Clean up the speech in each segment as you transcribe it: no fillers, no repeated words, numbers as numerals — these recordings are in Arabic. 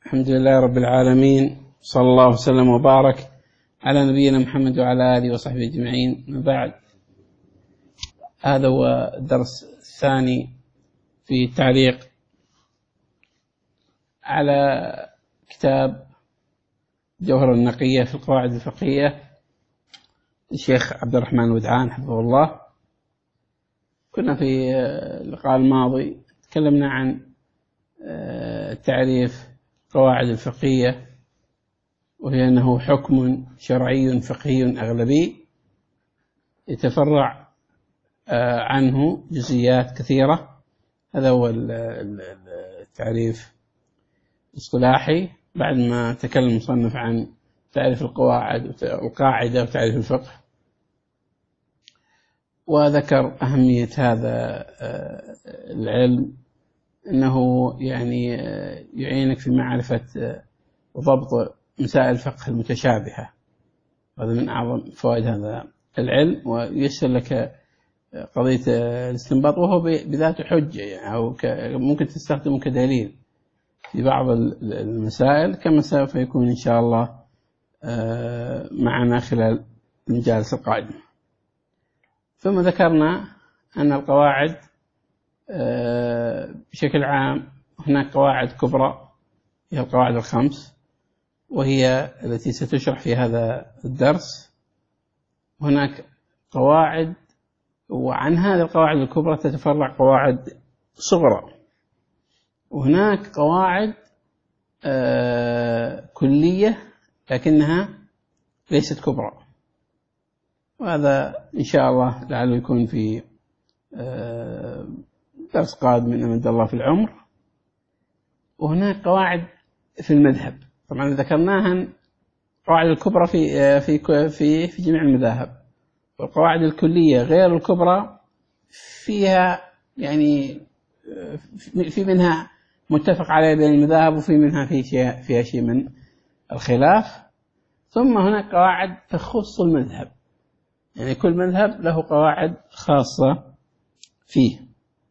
الحمد لله رب العالمين، صلى الله وسلم وبارك على نبينا محمد وعلى آله وصحبه أجمعين. من بعد، هذا هو الدرس الثاني في التعليق على كتاب جوهر النقية في القواعد الفقهية الشيخ عبد الرحمن الودعان حفظه الله. كنا في اللقاء الماضي تكلمنا عن تعريف القواعد الفقهية، وهي أنه حكم شرعي فقهي أغلبي يتفرع عنه جزئيات كثيرة. هذا هو التعريف الاصطلاحي، بعد ما تكلم المصنف عن تعريف القاعدة وتعريف الفقه، وذكر أهمية هذا العلم، أنه يعني يعينك في معرفة وضبط مسائل الفقه المتشابهة. هذا من أعظم فوائد هذا العلم، ويسر لك قضية الاستنباط، وهو بذاته حجة يعني، أو ممكن تستخدمه كدليل في بعض المسائل، كما سوف يكون إن شاء الله معنا خلال المجالس القادمة. ثم ذكرنا أن القواعد بشكل عام، هناك قواعد كبرى هي القواعد الخمس، وهي التي ستشرح في هذا الدرس. هناك قواعد، وعن هذه القواعد الكبرى تتفرع قواعد صغرى، وهناك قواعد كلية لكنها ليست كبرى، وهذا إن شاء الله لعله يكون في درس قادم من أمد الله في العمر. وهناك قواعد في المذهب، طبعا ذكرناها القواعد الكبرى في جميع المذاهب، والقواعد الكلية غير الكبرى فيها يعني في منها متفق عليه بين المذاهب، وفي منها فيها شيء من الخلاف. ثم هناك قواعد تخص المذهب، يعني كل مذهب له قواعد خاصة فيه.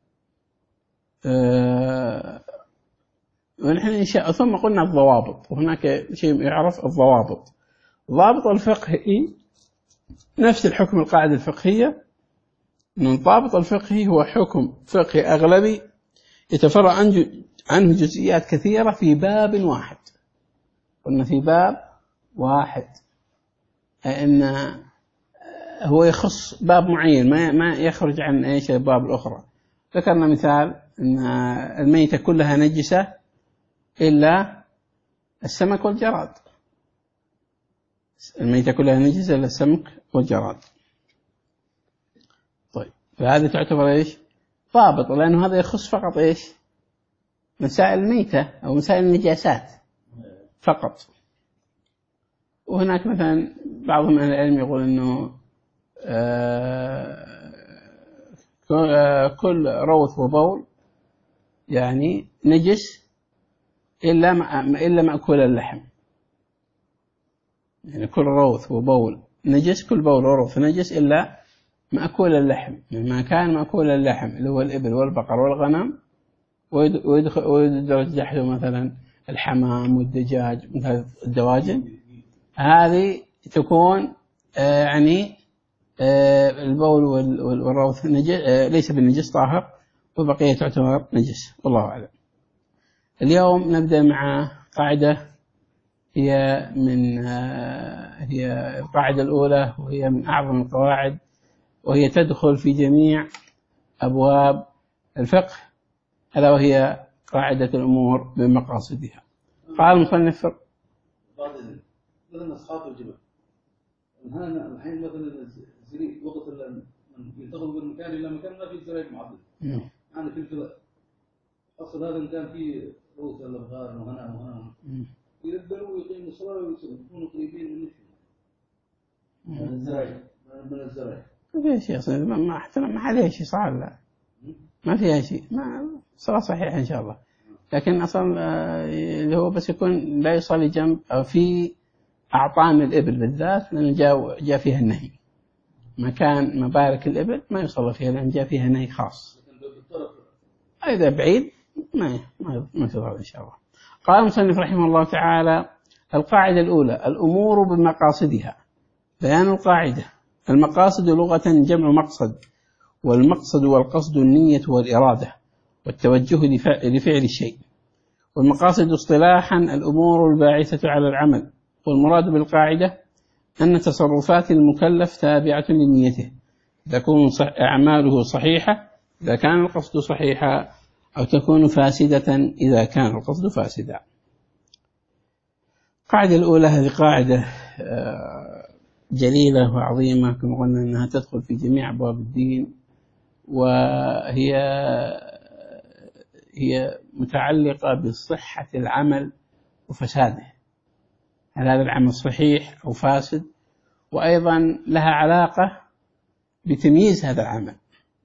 ونحن ثم قلنا الضوابط، وهناك شيء يعرف الضوابط. الضابط الفقهي نفس الحكم القاعدة الفقهية، أن الضابط الفقهي هو حكم فقهي أغلبي يتفرع عنه جزئيات كثيرة في باب واحد. قلنا في باب واحد، أن هو يخص باب معين، ما يخرج عن أي شيء الباب الأخرى. ذكرنا مثال أن الميتة كلها نجسة إلا السمك والجراد، الميتة كلها نجسة إلا السمك والجراد. طيب، فهذا تعتبر إيش؟ ضابط، لأنه هذا يخص فقط إيش؟ مسائل الميتة أو مسائل النجاسات فقط. وهناك مثلا بعض من العلم يقول أنه كل روث وبول يعني نجس إلا مأكول اللحم، يعني كل روث وبول نجس، كل بول وروث نجس إلا مأكول اللحم، ما كان مأكول اللحم اللي هو الإبل والبقر والغنم، ويدرج تحته مثلا الحمام والدجاج مثل الدواجن، هذه تكون يعني البول والروث ليس بالنجس طاهر، وبقية تعتبر نجس، والله أعلم. اليوم نبدأ مع قاعدة هي القاعدة الأولى، وهي من أعظم القواعد، وهي تدخل في جميع أبواب الفقه، ألا وهي قاعدة الأمور بمقاصدها. قال المصنف مثلا أصحاب الجبل، هنا الحين مثلا الزريق وقت ينتقل من مكان إلى مكان ما في زريق معضل. أنا في الكذا أصل هذا كان فيه روث ولا بغار وهنا يذبلوا ويقيموا الصلاة ويصلوا، يكونوا قريبين من الزريق من الزريق. ما فيها شيء أصلا، ما عليه شيء صعب، لا ما فيها شيء، ما صلاة صحيحة إن شاء الله. لكن أصلا اللي هو بس يكون لا يصلي جنب أو في أعطان الإبل بالذات، لأن جاء فيها النهي، مكان مبارك الإبل ما يصلى فيها، لأن جاء فيها نهي خاص. إذا بعيد ما تضر إن شاء الله. قال المصنف رحمه الله تعالى: القاعدة الأولى: الأمور بمقاصدها. بيان القاعدة: المقاصد لغة جمع مقصد، والمقصد والقصد النية والإرادة والتوجه لفعل الشيء. والمقاصد اصطلاحا الأمور الباعثة على العمل. والمراد بالقاعدة أن تصرفات المكلف تابعة لنيته، تكون أعماله صحيحة إذا كان القصد صحيحا، أو تكون فاسدة إذا كان القصد فاسدا. القاعدة الأولى هذه قاعدة جليلة وعظيمة، كما قلنا أنها تدخل في جميع أبواب الدين، وهي متعلقة بصحة العمل وفساده، هل هذا العمل صحيح أو فاسد، وأيضا لها علاقة بتمييز هذا العمل،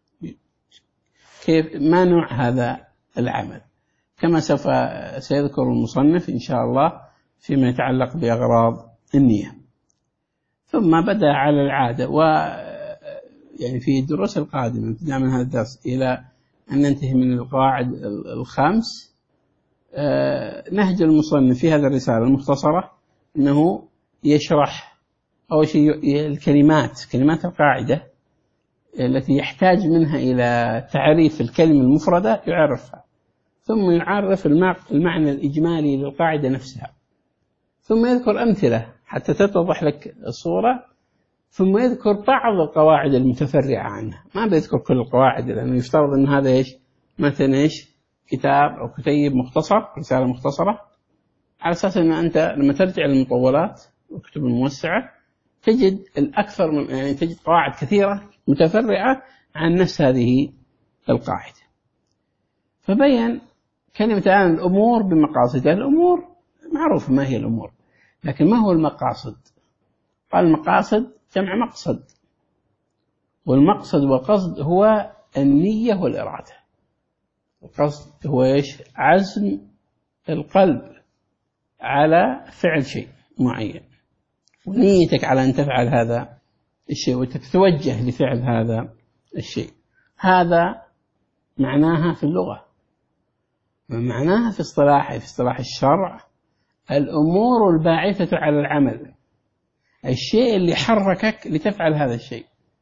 كيف ما نوع هذا العمل، كما سوف سيذكر المصنف إن شاء الله فيما يتعلق بأغراض النية. ثم بدأ على العادة، ويعني في الدروس القادمة ابتداء من هذا الدرس إلى أن ننتهي من القواعد الخمس، نهج المصنف في هذه الرسالة المختصرة أنه يشرح أول شيء كلمات القاعدة التي يحتاج منها إلى تعريف الكلمة المفردة يعرفها، ثم يعرف المعنى الإجمالي للقاعدة نفسها، ثم يذكر أمثلة حتى تتضح لك الصورة، ثم يذكر بعض القواعد المتفرعة عنها. ما بيذكر كل القواعد لأنه يفترض أن هذا مثلا كتاب أو كتيب مختصر، رسالة مختصرة، على أساس أن أنت لما ترجع للمطولات والكتب الموسعة تجد تجد قواعد كثيرة متفرعة عن نفس هذه القاعدة. فبين كلمة الآن الأمور بمقاصدها. الأمور معروف ما هي الأمور، لكن ما هو المقاصد؟ قال المقاصد جمع مقصد، والمقصد والقصد هو النية والإرادة. القصد هو عزم القلب على فعل شيء معين، ونيتك على أن تفعل هذا الشيء وتتوجه لفعل هذا الشيء. هذا معناها في اللغة. معناها في اصطلاح الشرع: الأمور الباعثة على العمل، الشيء اللي حركك لتفعل هذا الشيء.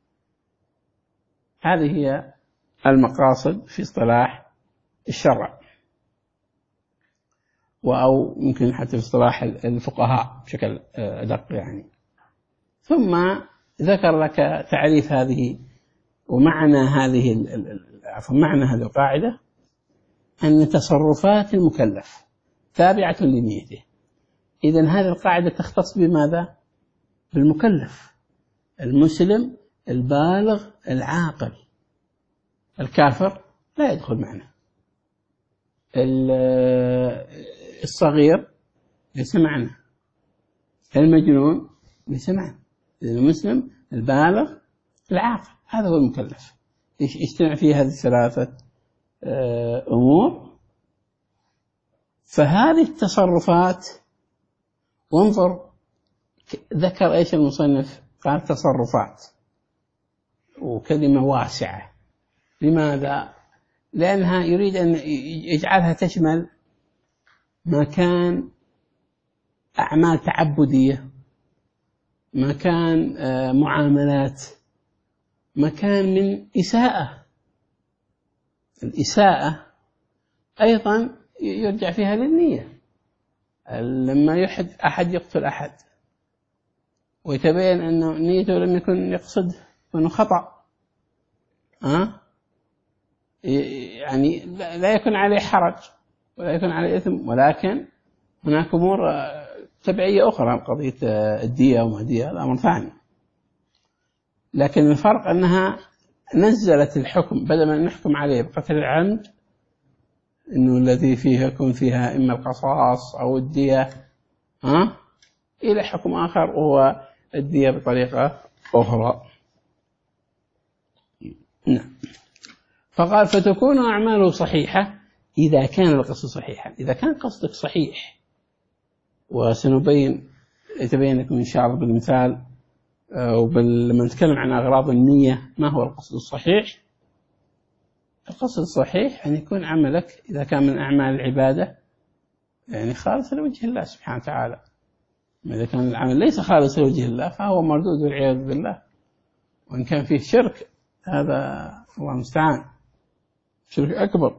هذه هي المقاصد في اصطلاح الشرع، أو ممكن حتى في اصطلاح الفقهاء بشكل أدق يعني. ثم ذكر لك تعريف هذه ومعنى معنى هذه القاعدة: أن تصرفات المكلف تابعة لنيته. إذن هذه القاعدة تختص بماذا؟ بالمكلف المسلم البالغ العاقل. الكافر لا يدخل معنا، الصغير ليس معنا، المجنون ليس معنا. المسلم البالغ العاقل هذا هو المكلف. يجتمع فيه هذه الثلاثة أمور. فهذه التصرفات، وانظر ذكر إيش المصنف، قال تصرفات، وكلمة واسعة. لماذا؟ لأنها يريد أن يجعلها تشمل ما كان أعمال تعبدية، ما كان معاملات، ما كان من إساءة. الإساءة أيضا يرجع فيها للنية. لما أحد يقتل أحد ويتبين أنه نيته لم يكن يقصد وأنه خطأ، يعني لا يكون عليه حرج ولا يكون عليه إثم، ولكن هناك أمور تبعية أخرى، قضية الدية وما دية هذا أمر ثاني. لكن الفرق أنها نزلت الحكم، بدل ما نحكم عليه بقتل العمد إنه الذي فيها يكون فيها إما القصاص أو الدية، إلى حكم آخر وهو الدية بطريقة أخرى. نعم. فقال: فتكون أعماله صحيحة إذا كان القصد صحيحا. إذا كان قصدك صحيح، يتبين لكم إن شاء الله بالمثال، لما نتكلم عن أغراض النية ما هو القصد الصحيح. القصد الصحيح أن يكون عملك إذا كان من أعمال العبادة يعني خالص لوجه الله سبحانه وتعالى. إذا كان العمل ليس خالص لوجه الله فهو مردود والعياذ بالله. وإن كان فيه شرك هذا الله المستعان شرك أكبر.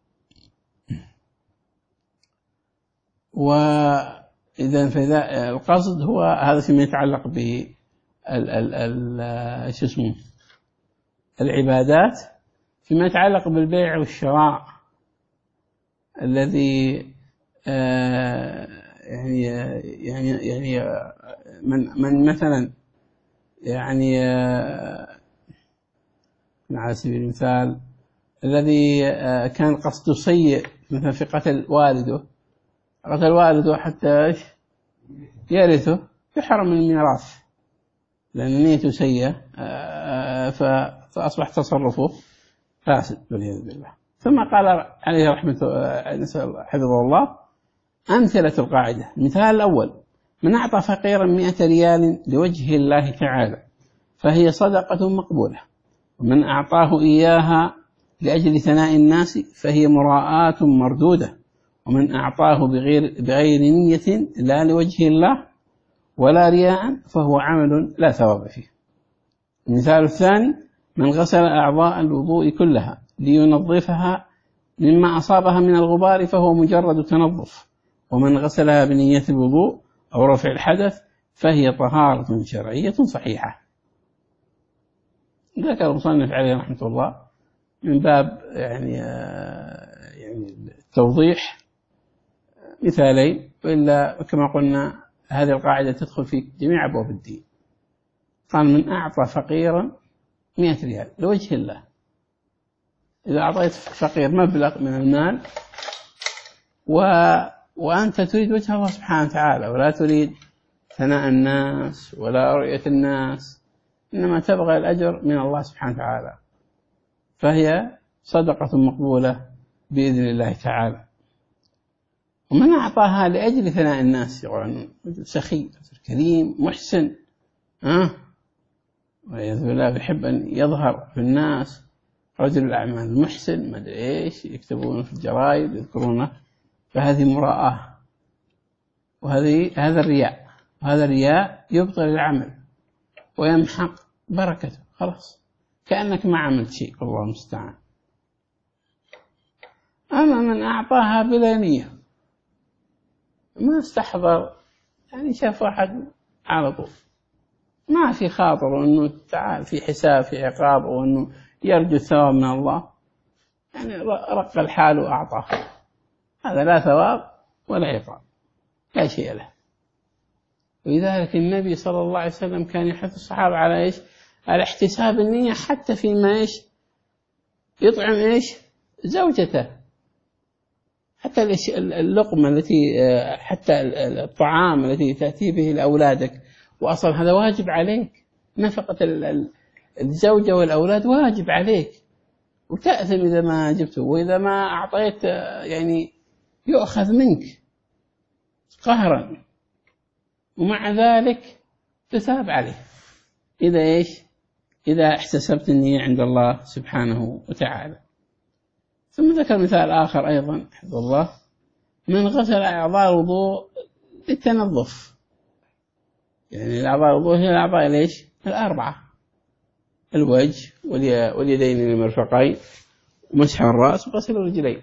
وإذا فإذا القصد هو هذا فيما يتعلق ب العبادات، فيما يتعلق بالبيع والشراء الذي يعني من مثلا يعني على سبيل المثال الذي كان قصده سيء مثلا في قتل والده حتى يرثه يحرم من الميراث لأن نيته سيئة، فأصبح تصرفه فاسد والعياذ بالله. ثم قال عليه رحمة حفظه الله أمثلة القاعدة. المثال الأول: من أعطى فقيرا 100 ريال لوجه الله تعالى فهي صدقة مقبولة، ومن أعطاه إياها لأجل ثناء الناس فهي مراءة مردودة، ومن أعطاه بغير نية لا لوجه الله ولا رياء فهو عمل لا ثواب فيه. المثال الثاني: من غسل أعضاء الوضوء كلها لينظفها مما أصابها من الغبار فهو مجرد تنظف، ومن غسلها بنية الوضوء أو رفع الحدث فهي طهارة شرعية صحيحة. ذكر المصنف عليه رحمة الله من باب يعني التوضيح مثالين، وإلا كما قلنا هذه القاعدة تدخل في جميع أبواب الدين. قال: من أعطى فقيرا 100 ريال لوجه الله. إذا أعطيت فقير مبلغ من المال وأنت تريد وجه الله سبحانه وتعالى ولا تريد ثناء الناس ولا رؤية الناس، إنما تبغى الأجر من الله سبحانه وتعالى، فهي صدقة مقبولة بإذن الله تعالى. ومن أعطاها لأجل ثناء الناس، يقولون سخي كريم محسن والعياذ بالله بيحب أن يظهر في الناس، رجل الأعمال المحسن ما أدري إيش يكتبون في الجرائد يذكرونه، فهذه مراءة، هذا الرياء، وهذا الرياء يبطل العمل ويمحق بركته، خلاص كأنك ما عملت شيء، الله المستعان. أما من أعطاها بلا نية ما استحضر، يعني شاف واحد على طول ما في خاطر أنه تعال في حساب في عقاب أو أنه يرجو الثواب من الله، يعني رق الحال وأعطاه، هذا لا ثواب ولا عقاب، لا شيء له. ولذلك النبي صلى الله عليه وسلم كان يحث الصحابة على إيش؟ على احتساب النية حتى فيما إيش؟ يطعم إيش؟ زوجته، حتى اللقمة التي حتى الطعام الذي تأتي به لأولادك، وأصلا هذا واجب عليك، نفقة الزوجة والأولاد واجب عليك، وتأثم إذا ما جبته، وإذا ما أعطيت يعني يؤخذ منك قهرا، ومع ذلك تثاب عليه إذا إيش؟ إذا احتسبت النية عند الله سبحانه وتعالى. ثم ذكر مثال آخر أيضا حفظ الله: من غسل أعضاء الوضوء للتنظف، يعني الأعضاء الوضوء هي الأعضاء ليش؟ الأربعة: الوجه واليدين للمرفقين ومسح الرأس وغسل الرجلين.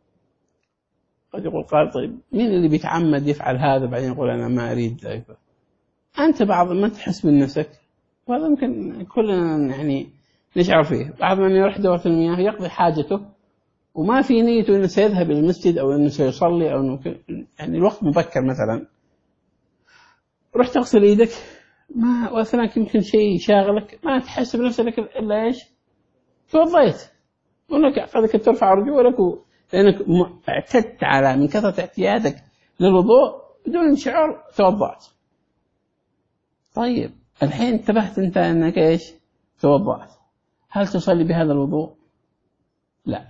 قد يقول قال: طيب مين اللي بيتعمد يفعل هذا بعدين يقول أنا ما أريد ذلك؟ أنت بعض ما تحس من نفسك، وهذا ممكن كلنا يعني نشعر فيه. بعض من يروح دورة المياه يقضي حاجته وما في نيته أنه سيذهب إلى المسجد أو أنه سيصلي أو أنه يعني الوقت مبكر مثلا، رحت تغسل يدك ما وأثناء يمكن شيء شاغلك ما تحس بنفسك إلا إيش؟ توضيت، وأنك قد ترفع رجولك لأنك اعتدت على من كثرة اعتيادك للوضوء بدون شعور توضأت. طيب الحين انتبهت أنت أنك إيش؟ توضأت، هل تصلي بهذا الوضوء؟ لا،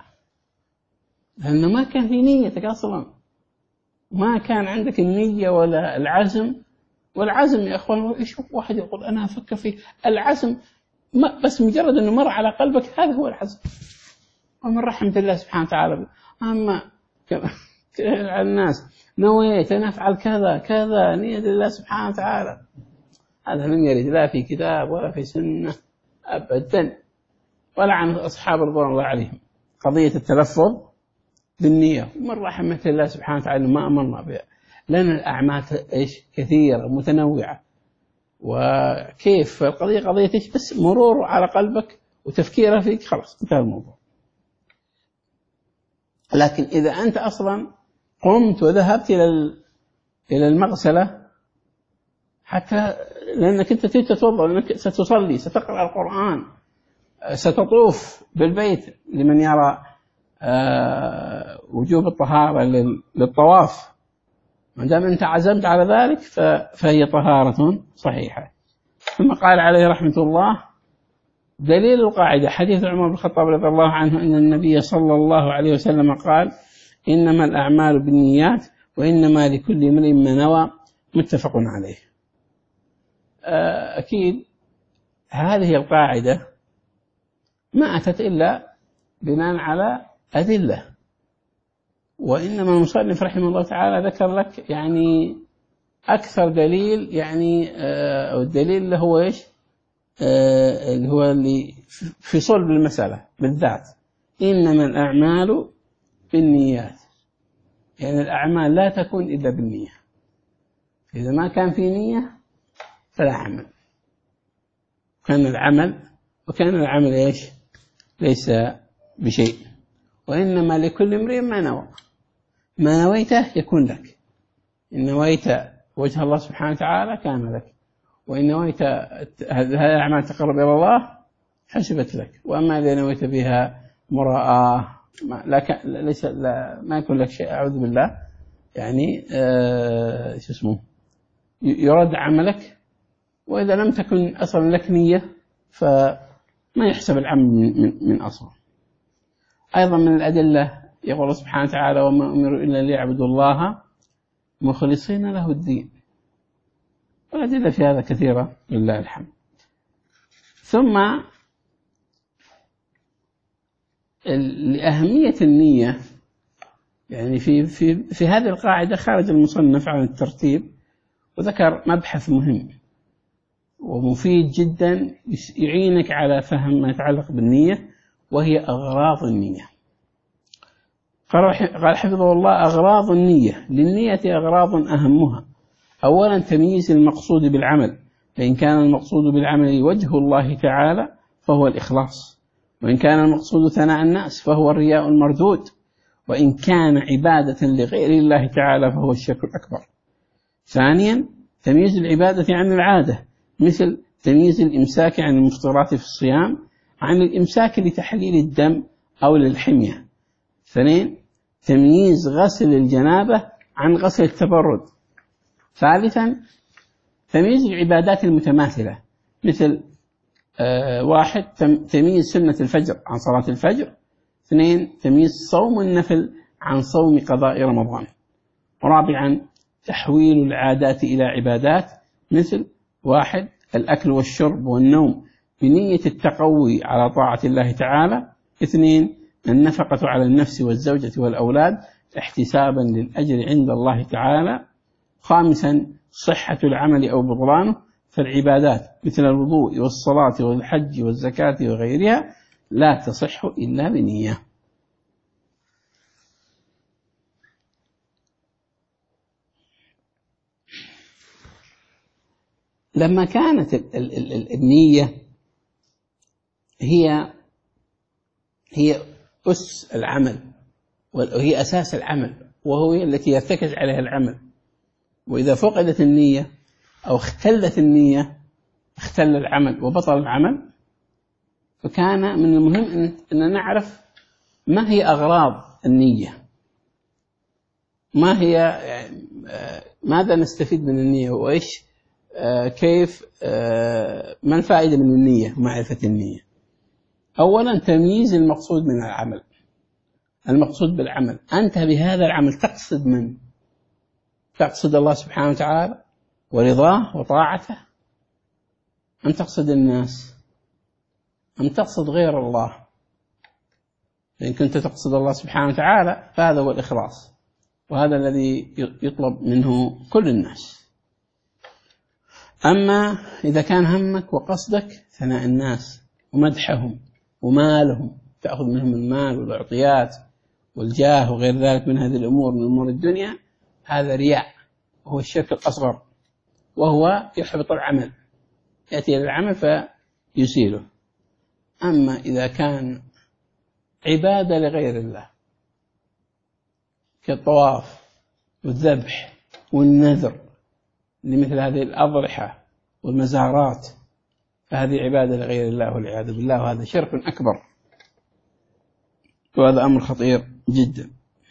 لأنه ما كان في نيتك أصلا، ما كان عندك النية ولا العزم. والعزم يا أخوان يشوف واحد يقول أنا أفكر في العزم، بس مجرد أنه مر على قلبك هذا هو العزم، ومن رحمة الله سبحانه وتعالى. أما الناس نويت أن أفعل كذا كذا نية لله سبحانه وتعالى، هذا لم يرد لا في كتاب ولا في سنة أبدا، ولا عن أصحاب رضوان الله عليهم قضية التلفظ بالنية. ومن رحمة الله سبحانه وتعالى ما أمرنا بها، لأن الأعمال كثيرة متنوعة، وكيف القضية قضية بس مرور على قلبك وتفكيره فيك خلاص انتهى الموضوع. لكن إذا أنت أصلا قمت وذهبت إلى المغسلة حتى لأنك أنت تتوضأ، لأنك ستصلي، ستقرأ القرآن، ستطوف بالبيت لمن يرى وجوب الطهارة للطواف، ما دام أنت عزمت على ذلك فهي طهارة صحيحة. ثم قال عليه رحمة الله: دليل القاعدة حديث عمر بن الخطاب رضي الله عنه أن النبي صلى الله عليه وسلم قال: إنما الأعمال بالنيات وإنما لكل امرئ ما نوى، متفق عليه. أكيد هذه القاعدة ما أتت إلا بناء على أدلة، وإنما المصنف رحمه الله تعالى ذكر لك يعني أكثر دليل، يعني أو الدليل اللي هو إيش، اللي هو اللي في صلب المسألة بالذات، إنما الأعمال بالنيات، يعني الأعمال لا تكون إلا بالنية، إذا ما كان في نية فلا عمل، وكان العمل إيش، ليس بشيء. وإنما لكل امرئ ما نوى، ما نويته يكون لك، إن نويت وجه الله سبحانه وتعالى كان لك، وإن نويت هذه الأعمال تقرب إلى الله حسبت لك، وأما إذا نويت بها مراءة ما يكون لك شيء، أعوذ بالله، يعني يرد عملك. وإذا لم تكن أصلا لك نية فما يحسب العمل من أصلا. أيضا من الأدلة يقول الله سبحانه وتعالى: وما أمروا إلا ليعبدوا الله مخلصين له الدين. والأدلة في هذا كثيرة لله الحمد. ثم لأهمية النية، يعني في هذه القاعدة خارج المصنف عن الترتيب وذكر مبحث مهم ومفيد جدا يعينك على فهم ما يتعلق بالنية، وهي أغراض النية. قال حفظه الله: أغراض النية، للنية أغراض أهمها: أولا تمييز المقصود بالعمل، فإن كان المقصود بالعمل وجه الله تعالى فهو الإخلاص، وإن كان المقصود ثناء الناس فهو الرياء المردود، وإن كان عبادة لغير الله تعالى فهو الشرك الأكبر. ثانيا تمييز العبادة عن العادة، مثل تمييز الإمساك عن المفطرات في الصيام عن الإمساك لتحليل الدم أو للحمية. اثنين تمييز غسل الجنابة عن غسل التبرد. ثالثا تمييز العبادات المتماثلة، مثل واحد تمييز سنة الفجر عن صلاة الفجر. اثنين تمييز صوم النفل عن صوم قضاء رمضان. رابعا تحويل العادات إلى عبادات، مثل واحد الأكل والشرب والنوم بنية التقوي على طاعة الله تعالى. اثنين النفقة على النفس والزوجة والأولاد احتسابا للأجر عند الله تعالى. خامسا صحة العمل أو بطلانه، فالعبادات مثل الوضوء والصلاة والحج والزكاة وغيرها لا تصح إلا بنية. لما كانت النية هي أس العمل وهي أساس العمل، وهو التي يرتكز عليها العمل، وإذا فقدت النية أو اختلت النية اختل العمل وبطل العمل. فكان من المهم أن نعرف ما هي أغراض النية، ما هي ماذا نستفيد من النية، وإيش كيف ما الفائدة من النية ومعرفة النية. أولا تمييز المقصود من العمل. المقصود بالعمل أنت بهذا العمل تقصد من؟ تقصد الله سبحانه وتعالى ورضاه وطاعته، أم تقصد الناس، أم تقصد غير الله؟ إن كنت تقصد الله سبحانه وتعالى فهذا هو الإخلاص، وهذا الذي يطلب منه كل الناس. أما إذا كان همك وقصدك ثناء الناس ومدحهم ومالهم، تأخذ منهم المال والعطيات والجاه وغير ذلك من هذه الأمور من أمور الدنيا، هذا رياء وهو الشرك الأصغر، وهو يحبط العمل، يأتي إلى العمل فيزيله. أما إذا كان عبادة لغير الله كالطواف والذبح والنذر لمثل هذه الأضرحة والمزارات، فهذه عبادة لغير الله والعياذ بالله، وهذا شرك أكبر، وهذا أمر خطير جدا.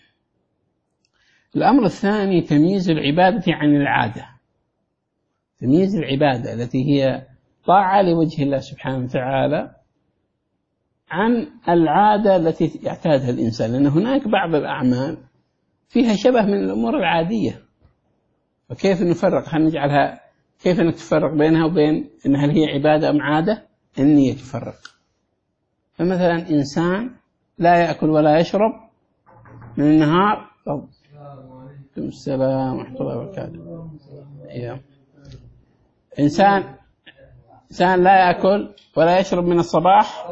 الأمر الثاني تمييز العبادة عن العادة، تمييز العبادة التي هي طاعة لوجه الله سبحانه وتعالى عن العادة التي يعتادها الإنسان، لأن هناك بعض الأعمال فيها شبه من الأمور العادية، وكيف نفرق؟ هل نجعلها كيف نتفرق بينها وبين إن هل هي عبادة أم عادة؟ النية تفرق. فمثلا إنسان لا يأكل ولا يشرب من النهار. عليكم السلام ورحمة الله وبركاته. إنسان لا يأكل ولا يشرب من الصباح.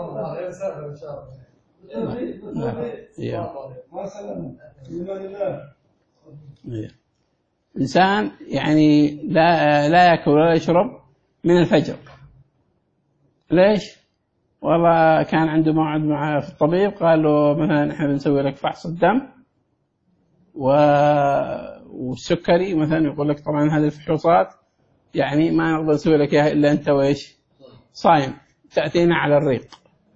إنسان يعني لا يأكل ولا يشرب من الفجر. ليش؟ والله كان عنده موعد مع في الطبيب، قال له مثلا احنا بنسوي لك فحص الدم والسكري مثلا، يقول لك طبعا هذه الفحوصات يعني ما نقدر نسوي لك اياها الا انت وايش صايم، تأتينا على الريق.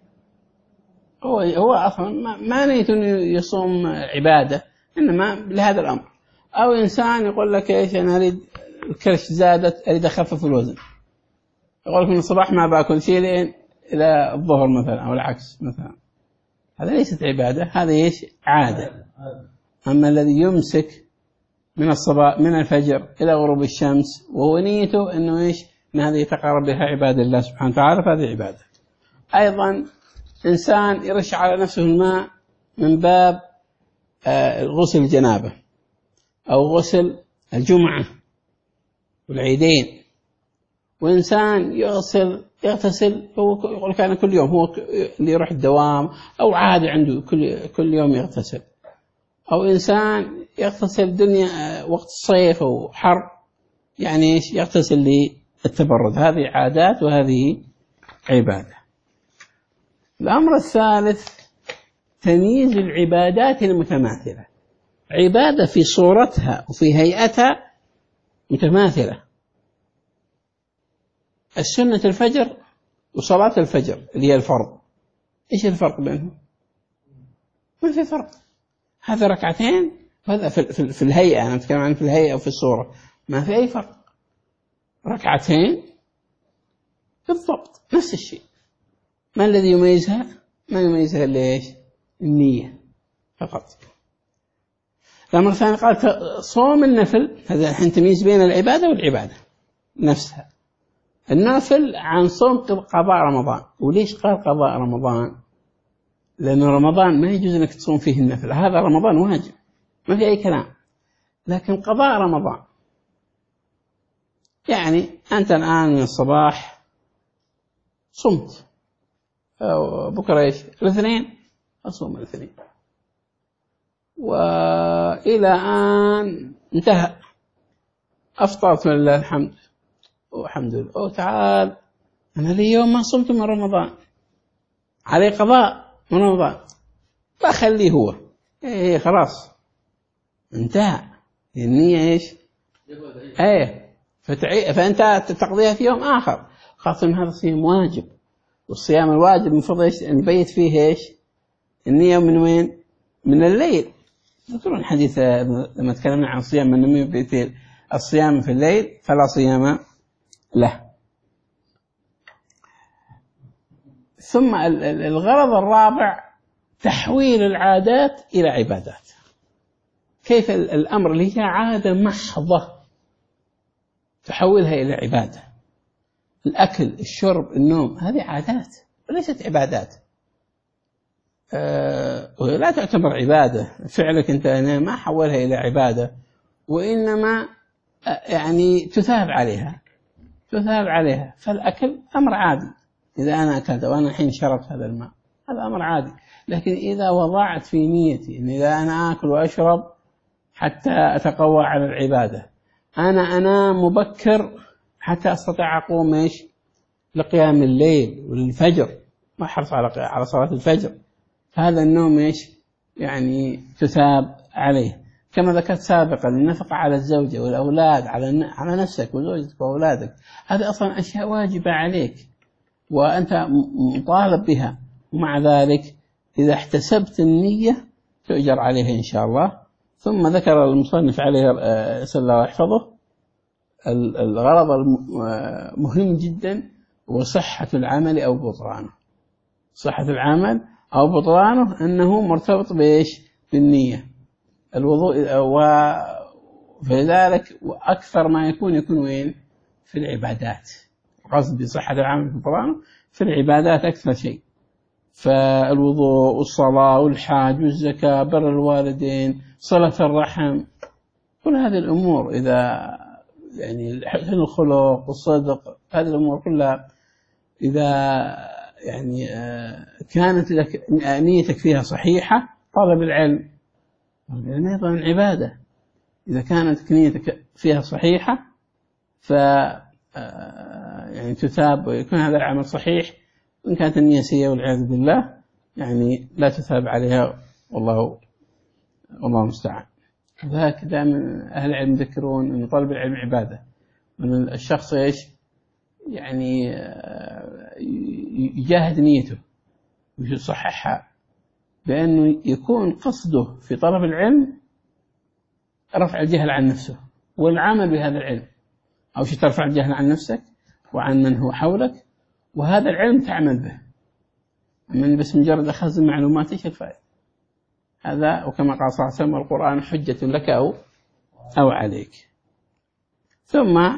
هو اصلا ما نيته انه يصوم عباده، انما لهذا الامر. او انسان يقول لك ايش، انا اريد الكرش زادت اريد اخفف الوزن، يقول لك من الصباح ما باكل شيء لين الى الظهر مثلا او العكس مثلا، هذا ليست عباده، هذا ايش عاده. اما الذي يمسك من الصباح من الفجر الى غروب الشمس وهو نيته انه ايش، ان هذه يتقرب بها عباد الله سبحانه وتعالى، فهذه عباده. ايضا انسان يرش على نفسه الماء من باب غسل الجنابه او غسل الجمعه والعيدين، وإنسان يغتسل هو يقول كان كل يوم، هو اللي يروح الدوام أو عادة عنده كل يوم يغتسل. أو إنسان يغتسل دنيا وقت الصيف أو حر، يعني يغتسل للتبرد، هذه عادات وهذه عبادة. الأمر الثالث تمييز العبادات المتماثلة، عبادة في صورتها وفي هيئتها متماثلة. السنة الفجر وصلاة الفجر اللي هي الفرض، إيش الفرق بينهم؟ ما في فرق، هذا ركعتين وهذا في الهيئة، أنا أتكلم عن في الهيئة وفي الصورة، ما في أي فرق، ركعتين بالضبط نفس الشيء. ما الذي يميزها؟ ما يميزها إلا إيش؟ النية فقط. الأمر الثاني قال صوم النفل، هذا الحين تمييز بين العبادة والعبادة نفسها. النافل عن صوم قضاء رمضان. وليش قال قضاء رمضان؟ لأن رمضان ما يجوز أنك تصوم فيه النفل، هذا رمضان واجب ما في أي كلام. لكن قضاء رمضان يعني أنت الآن من الصباح صمت، بكرة إيش الاثنين، أصوم الاثنين وإلى أن انتهى أفطرت لله الحمد والحمد لله، أو تعال أنا لي يوم ما صمت من رمضان، علي قضاء من رمضان، بخليه هو إيه خلاص انتهى النية إيش إيه، فأنت تقضيها في يوم آخر، خاصة هذا صيام واجب، والصيام الواجب المفروض إيش نبيت فيه إيش النية من وين؟ من الليل. تذكرون الحديث لما تكلمنا عن صيام من يبيت الصيام في الليل فلا صيام له. ثم الغرض الرابع تحويل العادات إلى عبادات. كيف الأمر اللي هي عادة محضة تحولها إلى عبادة؟ الأكل، الشرب، النوم، هذه عادات وليست عبادات. لا تعتبر عبادة. فعلك أنت ما حولها إلى عبادة، وإنما يعني تثاب عليها. فالأكل أمر عادي، إذا أنا أكلت وأنا الحين شربت هذا الماء هذا أمر عادي. لكن إذا وضعت في نيتي إن إذا أنا أكل وأشرب حتى أتقوى على العبادة، أنا أنام مبكر حتى أستطيع أقوم لقيام الليل والفجر، ما أحرص على صلاة الفجر، هذا النوم يعني تثاب عليه. كما ذكرت سابقا النفقة على الزوجة والأولاد، على نفسك وزوجتك وأولادك، هذه أصلا أشياء واجبة عليك وأنت مطالب بها، ومع ذلك إذا احتسبت النية تؤجر عليها إن شاء الله. ثم ذكر المصنف عليه سأل الله يحفظه الغرض المهم جدا، وصحة العمل أو بطلانه. صحة العمل أو بطلانه أنه مرتبط بالنية. الوضوء وفلذلك وأكثر ما يكون وين؟ في العبادات. قصد بصحة العمل وبطلانه في العبادات أكثر شيء. فالوضوء والصلاة والحاج والزكاة، بر الوالدين، صلة الرحم، كل هذه الأمور إذا يعني حسن الخلق والصدق، هذه الأمور كلها إذا يعني كانت لك نيتك فيها صحيحة. طلب العلم أيضا عبادة، إذا كانت نيتك فيها صحيحة ف يعني تثاب ويكون هذا العمل صحيح. وإن كانت النية سيئة والعياذ بالله يعني لا تثاب عليها، والله المستعان. ذاك دائما أهل العلم يذكرون أن طلب العلم عبادة، وأن الشخص يعني يجاهد نيته ويصححها، بأنه يكون قصده في طلب العلم رفع الجهل عن نفسه والعمل بهذا العلم. أو شيء ترفع الجهل عن نفسك وعن من هو حولك، وهذا العلم تعمل به. من بس مجرد أخذ المعلومات إيش الفائدة؟ هذا وكما قال صلى الله عليه وسلم القرآن حجة لك أو عليك. ثم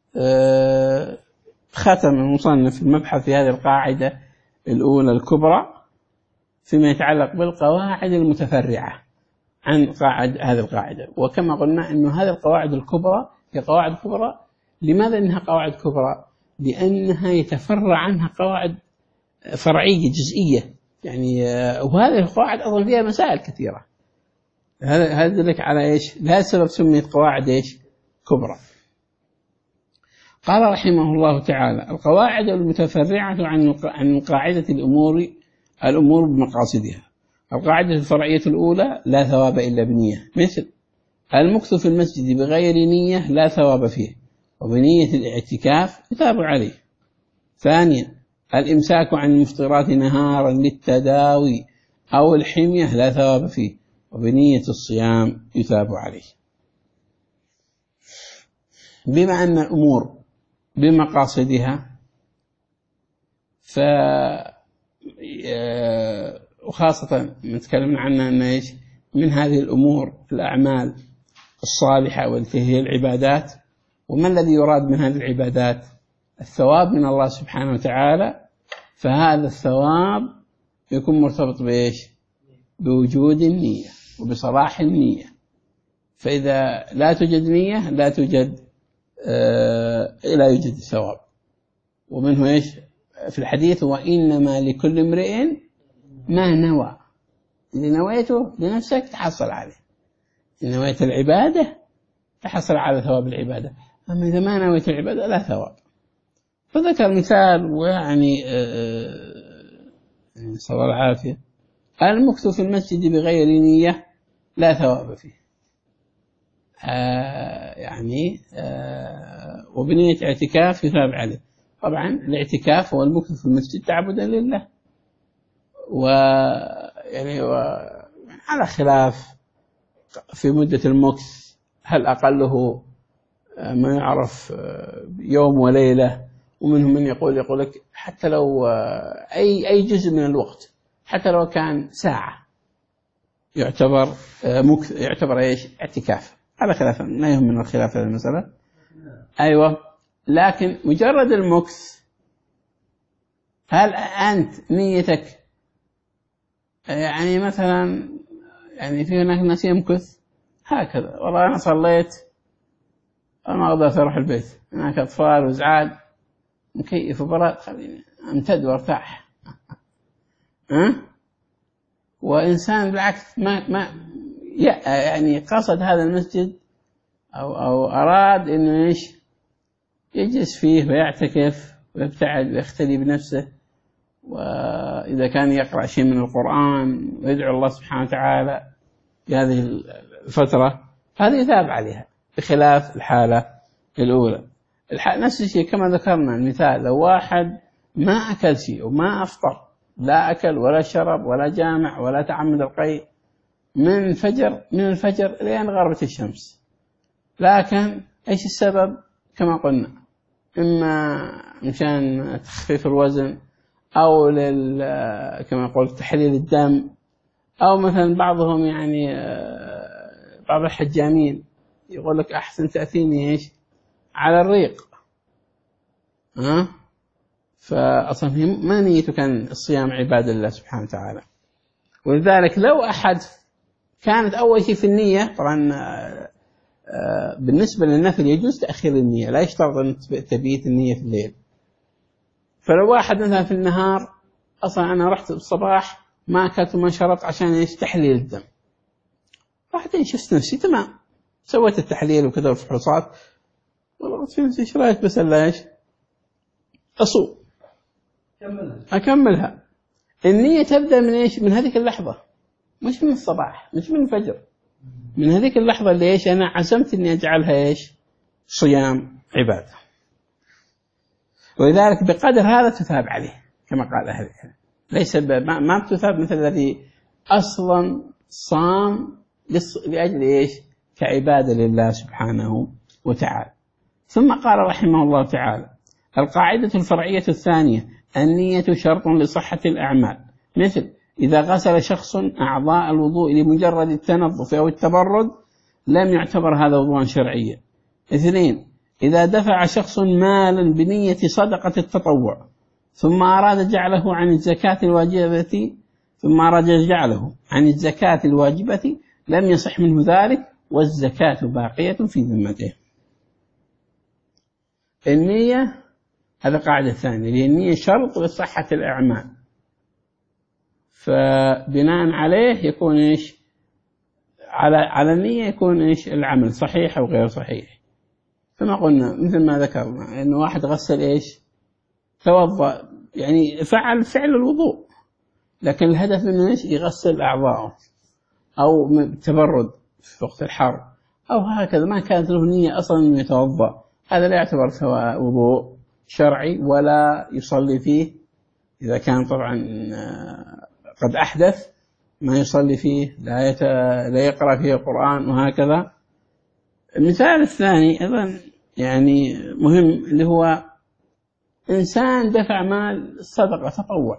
ختم المصنف المبحث في هذه القاعدة الأولى الكبرى فيما يتعلق بالقواعد المتفرعة عن هذه القاعدة. وكما قلنا أنه هذه القواعد الكبرى هي قواعد كبرى. لماذا إنها قواعد كبرى؟ لأنها يتفرع عنها قواعد فرعية جزئية يعني، وهذه القواعد أظن فيها مسائل كثيرة. هذا يدلك على لهذا السبب سميت قواعد كبرى. قال رحمه الله تعالى: القواعد المتفرعة عن قاعدة الأمور بمقاصدها. القاعدة الفرعية الأولى: لا ثواب إلا بنية، مثل المكث في المسجد بغير نية لا ثواب فيه، وبنية الاعتكاف يثاب عليه. ثانيا: الإمساك عن المفطرات نهارا للتداوي أو الحمية لا ثواب فيه، وبنية الصيام يثاب عليه. بما أن الأمور بمقاصدها وخاصة نتكلم عنها أن من هذه الأمور الأعمال الصالحة والتي هي العبادات. وما الذي يراد من هذه العبادات؟ الثواب من الله سبحانه وتعالى. فهذا الثواب يكون مرتبط بوجود النية وبصلاح النية. فإذا لا توجد نية لا يوجد الثواب. ومنه في الحديث: وإنما لكل امرئ ما نوى. إذا نويته لنفسك تحصل عليه، إن نويت العبادة تحصل على ثواب العبادة، أما إذا ما نويت العبادة لا ثواب. فذكر مثال ويعني صلى الله العافية: المكث في المسجد بغير نية لا ثواب فيه، وبنية اعتكاف يثاب عليه. طبعا الاعتكاف هو المكث في المسجد تعبدا لله، ويعني على خلاف في مدة المكث، هل أقله ما يعرف يوم وليلة، ومنهم من يقول لك حتى لو أي جزء من الوقت، حتى لو كان ساعة يعتبر اعتكاف. على خلاف، لا يهم من الخلاف هذه المسألة. أيوة، لكن مجرد المكث، هل أنت نيتك يعني مثلا يعني في هناك ناس يمكث هكذا، والله أنا صليت أنا ما أقدر أروح البيت، هناك أطفال وإزعاج مكيف وبرد، خليني أمتد وارتاح. وإنسان بالعكس ما يعني قصد هذا المسجد أو أراد إنه إيش يجلس فيه ويعتكف ويبتعد ويختلي بنفسه، وإذا كان يقرأ شيء من القرآن ويدعو الله سبحانه وتعالى في هذه الفترة، هذه يثاب عليها، بخلاف الحالة الأولى. نفس الشيء كما ذكرنا المثال، لو واحد ما أكل شيء وما أفطر، لا أكل ولا شرب ولا جامع ولا تعمد القيء من الفجر لين غربت الشمس، لكن إيش السبب؟ كما قلنا إما مشان تخفيف الوزن، أو كما قلت تحليل الدم، أو مثلا بعضهم يعني بعض الحجامين يقول لك أحسن تأثيني إيش على الريق، فأصلا ما نيته كان الصيام عبادة الله سبحانه وتعالى. ولذلك لو أحد كانت أول شيء في النية، طبعا بالنسبة للنفل يجوز تأخير النية، لا يشترط أن تبيت النية في الليل. فلو واحد مثلا في النهار أصلا أنا رحت الصباح ما أكلت وما شربت عشان إيش تحليل الدم، راحت شفت نفسي تمام، سويت التحليل وكذا والفحوصات، والله قلت في نفسي إيش رأيك بس ألا إيش أصوم أكملها. النية تبدأ من إيش؟ من هذيك اللحظة، مش من الصباح، مش من الفجر، من هذيك اللحظة اللي إيش أنا عزمت إني أجعلها إيش صيام عبادة. ولذلك بقدر هذا تثاب عليه كما قال أهل العلم، ليس ما بتثاب مثل الذي أصلا صام لأجل إيش كعبادة لله سبحانه وتعالى. ثم قال رحمه الله تعالى: القاعدة الفرعية الثانية: النية شرط لصحة الأعمال، مثل إذا غسل شخص أعضاء الوضوء لمجرد التنظف أو التبرد لم يعتبر هذا وضوءا شرعيا. 2 إذا دفع شخص مالا بنية صدقة التطوع ثم أراد جعله عن الزكاة الواجبة لم يصح منه ذلك، والزكاة باقية في ذمته. النية هذا قاعدة ثانية، لأن النية شرط لصحة الأعمال، فبناء عليه يكون إيش على النية يكون إيش العمل صحيح أو غير صحيح. كما قلنا مثل ما ذكرنا إنه واحد غسل إيش توضأ، يعني فعل فعل الوضوء، لكن الهدف منه إيش يغسل أعضاءه، أو تبرد في وقت الحر أو هكذا، ما كانت له نية أصلا أنه يتوضأ، هذا لا يعتبر سواء وضوء شرعي ولا يصلي فيه. إذا كان طبعا قد أحدث ما يصلي فيه، لا يقرأ فيه القرآن وهكذا. المثال الثاني أيضا يعني مهم، اللي هو إنسان دفع مال صدقة تطوع،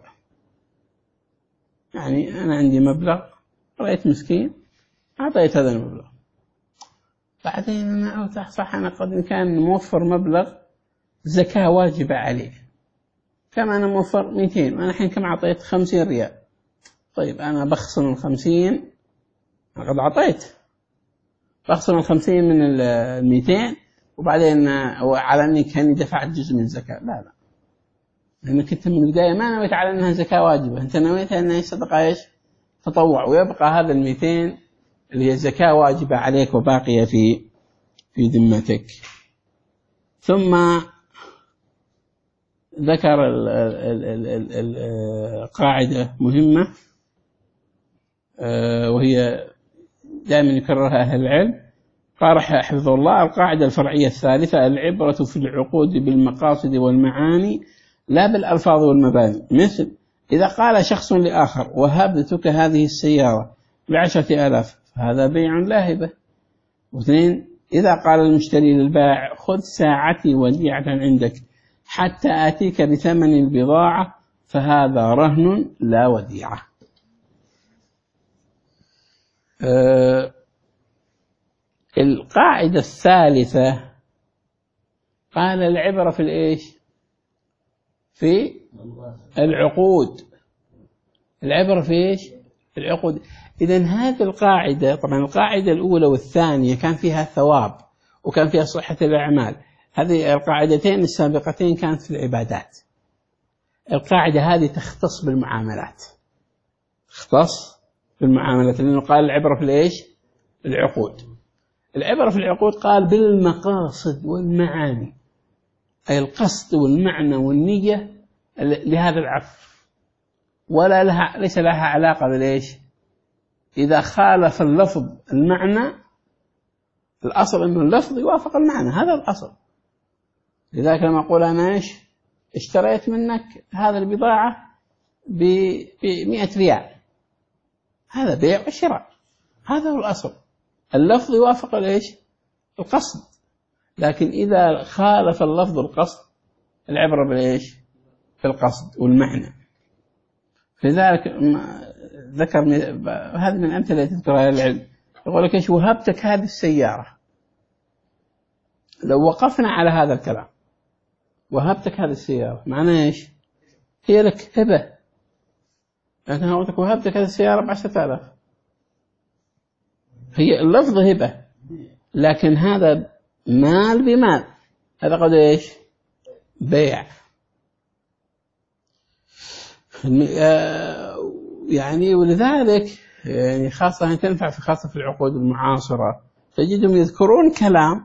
يعني أنا عندي مبلغ رأيت مسكين أعطيت هذا المبلغ، بعدين أنا صح أنا قد كان موفر مبلغ زكاة واجبة عليه، كما أنا موفر 200 وأنا الحين كم أعطيت 50 ريال، طيب أنا بخصم 50، أنا قد أعطيت بخصم 50 من 200 وبعدين على أني كان دفعت جزء من الزكاة. لا لأنك أنت من البداية ما نويت على أنها زكاة واجبة، أنت نويت أنها صدقة إيش تطوع، ويبقى هذا 200 اللي هي زكاة واجبة عليك وباقية في ذمتك. ثم ذكر قاعدة مهمة وهي دائما يكررها أهل العلم، قال حفظه الله: القاعدة الفرعية الثالثة: العبرة في العقود بالمقاصد والمعاني لا بالألفاظ والمباني، مثل إذا قال شخص لآخر: وهبتك هذه السيارة ب10,000، فهذا بيع لا هبة. 2 إذا قال المشتري للبائع: خذ ساعتي وديعة عندك حتى آتيك بثمن البضاعة، فهذا رهن لا وديعة. القاعدة الثالثة قال: العبرة في الإيش؟ في العقود. العبرة في إيش؟ العقود. إذن هذه القاعدة، طبعا القاعدة الأولى والثانية كان فيها ثواب وكان فيها صحة الأعمال. هذه القاعدتين السابقتين كانت في العبادات. القاعدة هذه تختص بالمعاملات، تختص بالمعاملات، لأنه قال العبرة في الإيش؟ العقود. العبرة في العقود قال بالمقاصد والمعاني، أي القصد والمعنى والنية لهذا العقد، ولا لها، ليس لها علاقة بالإيش؟ إذا خالف اللفظ المعنى، الأصل أنه اللفظ يوافق المعنى، هذا الأصل. لذلك لما أقول أنا إيش؟ اشتريت منك هذا البضاعة ب100 ريال، هذا بيع وشراء، هذا هو الأصل، اللفظ يوافق الإيش؟ القصد. لكن إذا خالف اللفظ القصد، العبرة بالإيش؟ في القصد والمعنى. لذلك ذكر هذه من الأمثلة التي تذكرها العلم، يقول لك إيش؟ وهبتك هذه السيارة. لو وقفنا على هذا الكلام، وهبتك هذه السيارة معناه إيش؟ هي لك هبة، لكن قلت وهبتك هذه السيارة ب10,000، هي اللفظ هبة، لكن هذا مال بمال، هذا قد إيش؟ بيع. يعني ولذلك يعني خاصة تنفع في خاصة في العقود المعاصرة، تجدهم يذكرون كلام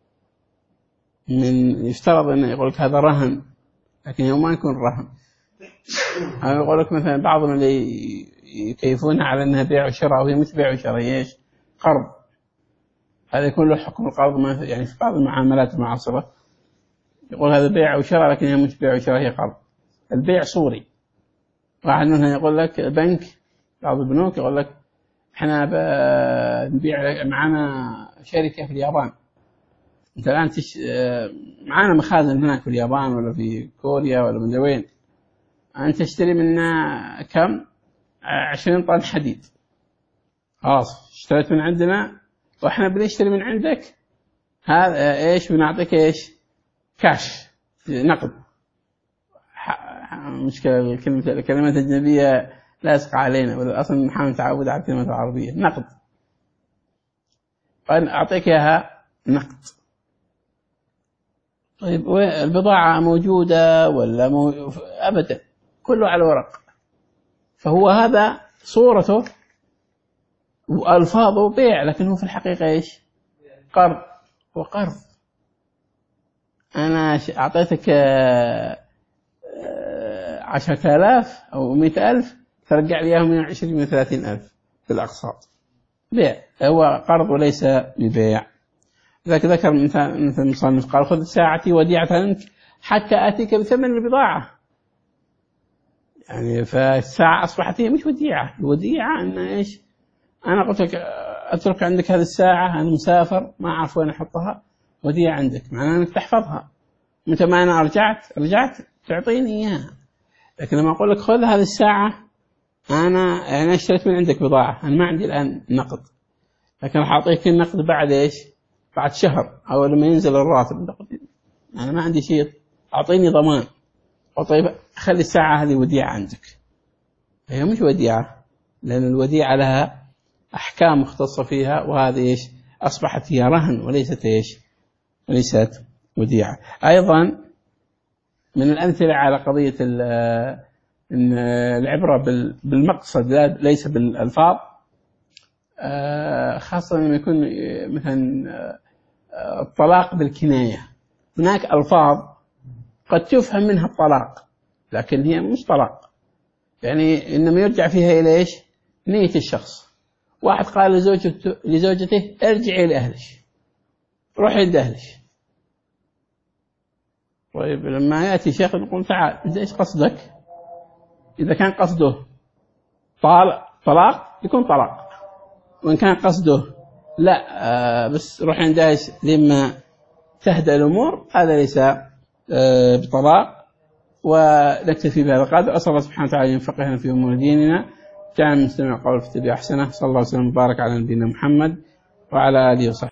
من يفترض أنه يقول لك هذا رهن، لكن يوم ما يكون رهن. أنا يقول لك مثلا بعضهم اللي يكيفونها على أنها بيع وشراء، وهي مش بيع وشراء، هي إيش؟ قرض. هذا يكون له حكم القرض، يعني في بعض المعاملات المعاصرة يقول هذا بيع وشراء، لكن هي مش بيع وشراء، هي قرض. البيع صوري، واحد منهم يقول لك بنك، بعض البنوك يقول لك احنا بنبيع معنا شركة في اليابان، انت الآن معنا مخازن هناك في اليابان ولا في كوريا ولا من وين، انت تشتري منا كم؟ 20 طن حديد، خلاص اشتريت من عندنا واحنا بنشتري من عندك، هذا ايش؟ بنعطيك ايش؟ كاش، نقد. مشكلة الكلمة الأجنبية لازقة علينا، ولا أصلا نحاول نتعود على الكلمة العربية. نقد، أعطيك إياها نقد. طيب البضاعة موجودة ولا أبدا، كله على ورق. فهو هذا صورته وألفاظه بيع، لكن هو في الحقيقة إيش؟ قرض. وقرض، أنا أعطيتك 10,000 أو 100,000، ترجع لي إياهم 20 و 30,000 بالأقساط. بيع، هو قرض وليس ببيع. ذاك ذكر مثل المصنف قال خذ ساعتي وديعة عنك حتى آتيك بثمن البضاعة. يعني فالساعة أصبحت هي مش وديعة، الوديعة أن إيش؟ أنا قلت لك أترك عندك هذه الساعة، أنا مسافر ما أعرف وين أحطها، وديعة عندك، معناه أنك تحفظها، متى ما أنا رجعت تعطيني إياها. لكن لما أقول لك خذ هذه الساعة، أنا اشتريت من عندك بضاعة، أنا ما عندي الآن نقد، لكن راح أعطيك النقد بعد إيش؟ بعد شهر أو لما ينزل الراتب. أنا ما عندي شيء، أعطيني ضمان. طيب خلي الساعة هذه وديعة عندك. هي مش وديعة، لأن الوديعة لها أحكام مختصة فيها، وهذه إيش؟ أصبحت هي رهن وليست إيش؟ وليست وديعة. أيضا من الأمثلة على قضية إن العبرة بالمقصد ليس بالألفاظ، خاصة لما يكون مثلا الطلاق بالكناية. هناك ألفاظ قد تفهم منها الطلاق، لكن هي مش طلاق، يعني إنما يرجع فيها إلى إيش؟ نية الشخص. واحد قال لزوجته ارجعي لأهلك، روحي عند أهلك. طيب لما يأتي شيخ نقول تعال أنت إيش قصدك؟ إذا كان قصده طلاق يكون طلاق، وإن كان قصده لا بس روح عند أهلك لما تهدأ الأمور، هذا ليس بطلاق. ونكتفي بهذا القدر. أسأل الله سبحانه وتعالى ينفقهنا في أمور ديننا. جعلنا نستمع قول فتبع أحسنه. صلى الله وسلم وبارك على نبينا محمد وعلى آله وصحبه.